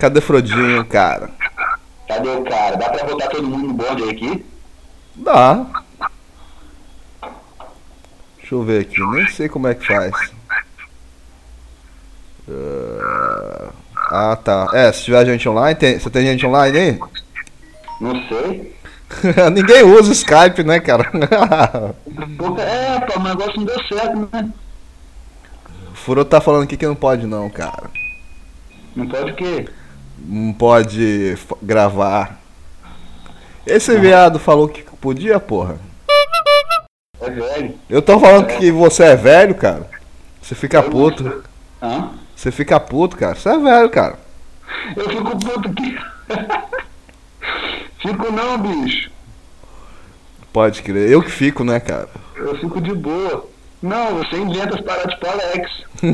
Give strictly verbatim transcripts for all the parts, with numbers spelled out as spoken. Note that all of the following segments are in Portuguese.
Cadê Frodinho, cara? Cadê o cara? Dá pra botar todo mundo no bonde aqui? Dá. Deixa eu ver aqui, nem sei como é que faz. Uh, Ah, tá. É, se tiver gente online, tem... você tem gente online aí? Não sei. Ninguém usa o Skype, né, cara? Pô, É, pô, o negócio não deu certo, né? O Furo tá falando aqui que não pode não, cara. Não pode o quê? Não pode f- gravar. Esse viado falou que podia, porra. É velho. Eu tô falando que você é velho, cara. Você fica puto. Hã? Você fica puto, cara. Você é velho, cara. Eu fico puto aqui. Fico não, bicho. Pode crer. Eu que fico, né, cara? Eu fico de boa. Não, você inventa as paradas tipo Alex.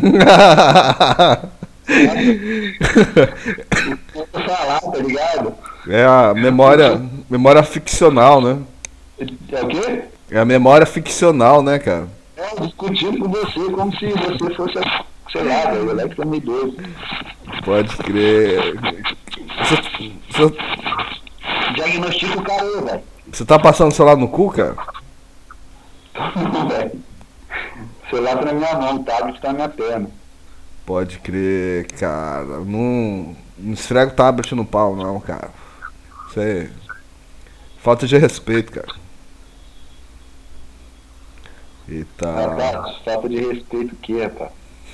Eu vou falar, tá ligado? É a memória, memória ficcional, né? É o quê? É a memória ficcional, né, cara? É, discutindo com você, como se você fosse, sei lá, velho, o Alex é meio doido. Pode crer. Você, você, Diagnostica o cara aí, velho. você tá passando o celular no cu, cara? Não, velho. Celular tá na minha mão, o tablet tá na minha perna. Pode crer, cara. Não, não esfrega o tablet no pau, não, cara. Isso aí. Falta de respeito, cara. Eita. Rapaz, falta de respeito o quê, rapaz?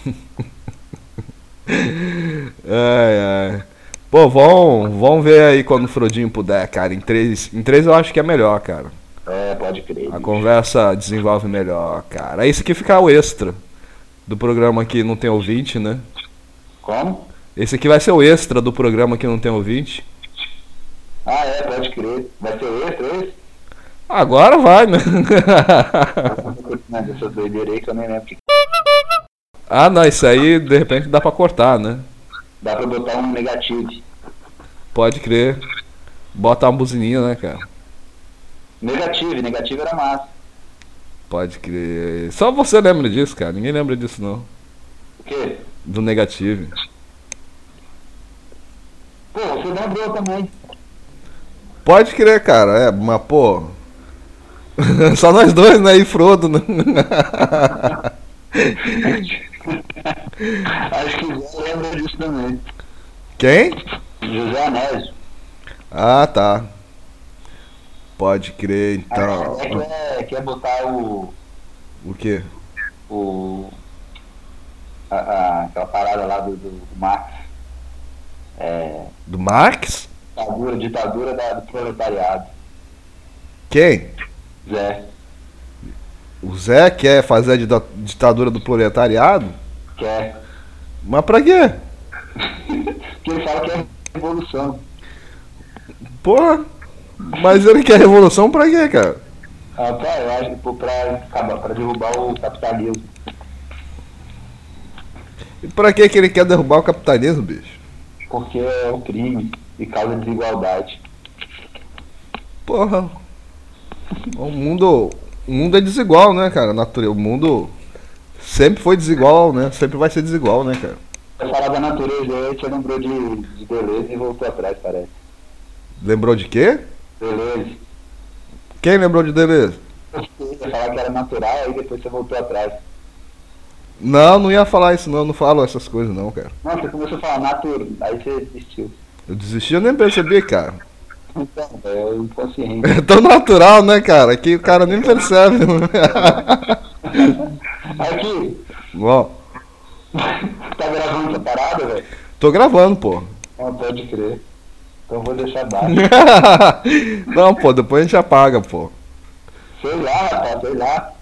Ai, ai. Pô, vão, vão ver aí quando o Frodinho puder, cara. Em três, em três eu acho que é melhor, cara. É, pode crer. A bicho. conversa desenvolve melhor, cara. Aí isso aqui fica o extra do programa que não tem ouvinte, né? Como? Esse aqui vai ser o extra do programa que não tem ouvinte. Ah, é, pode crer. Vai ser o extra, esse? Agora vai, né? Essa doideira aí que eu nem lembro. que- Ah, não, isso aí de repente dá pra cortar, né? Dá pra botar um negativo. Pode crer. Bota uma buzininha, né, cara? Negativo, negativo era massa. Pode crer. Só você lembra disso, cara. Ninguém lembra disso, não. O quê? Do negativo. Pô, você lembrou também. Pode crer, cara. É, mas pô. Só nós dois, né? E Frodo, né? Acho que o Zé lembra disso também. Quem? José Anésio. Ah, tá. Pode crer, Ah, então. é, quer, quer botar o. O quê? o a, a- aquela parada lá do, do Marx. É, Do Marx? ditadura, ditadura da- do proletariado. Quem? Zé. O Zé quer fazer a dita- ditadura do proletariado? Quer. Mas pra quê? Porque ele fala que é revolução. Porra. Mas ele quer revolução pra quê, cara? Rapaz, eu acho que pô, pra, acabar- pra derrubar o capitalismo. E pra que que ele quer derrubar o capitalismo, bicho? Porque é um crime e causa desigualdade. Porra. O mundo, o mundo é desigual, né, cara? Natureza, o mundo sempre foi desigual, né? Sempre vai ser desigual, né, cara? Você falar da natureza aí, você lembrou de, de beleza e voltou atrás, parece. Lembrou de quê? Beleza. Quem lembrou de Deleuze? Você ia falar que era natural, aí depois você voltou atrás. Não, não ia falar isso não, não falo essas coisas não, cara. Não, você começou a falar natural, aí você desistiu. Eu desisti, eu nem percebi, cara. Então, é o inconsciente. É tão natural, né, cara, que o cara nem percebe. Aqui, Bom, tá gravando essa parada, velho? tô gravando, pô. Não, pode crer. Então eu vou deixar baixo. Não, pô, depois a gente apaga, pô. Sei lá, rapaz, sei lá.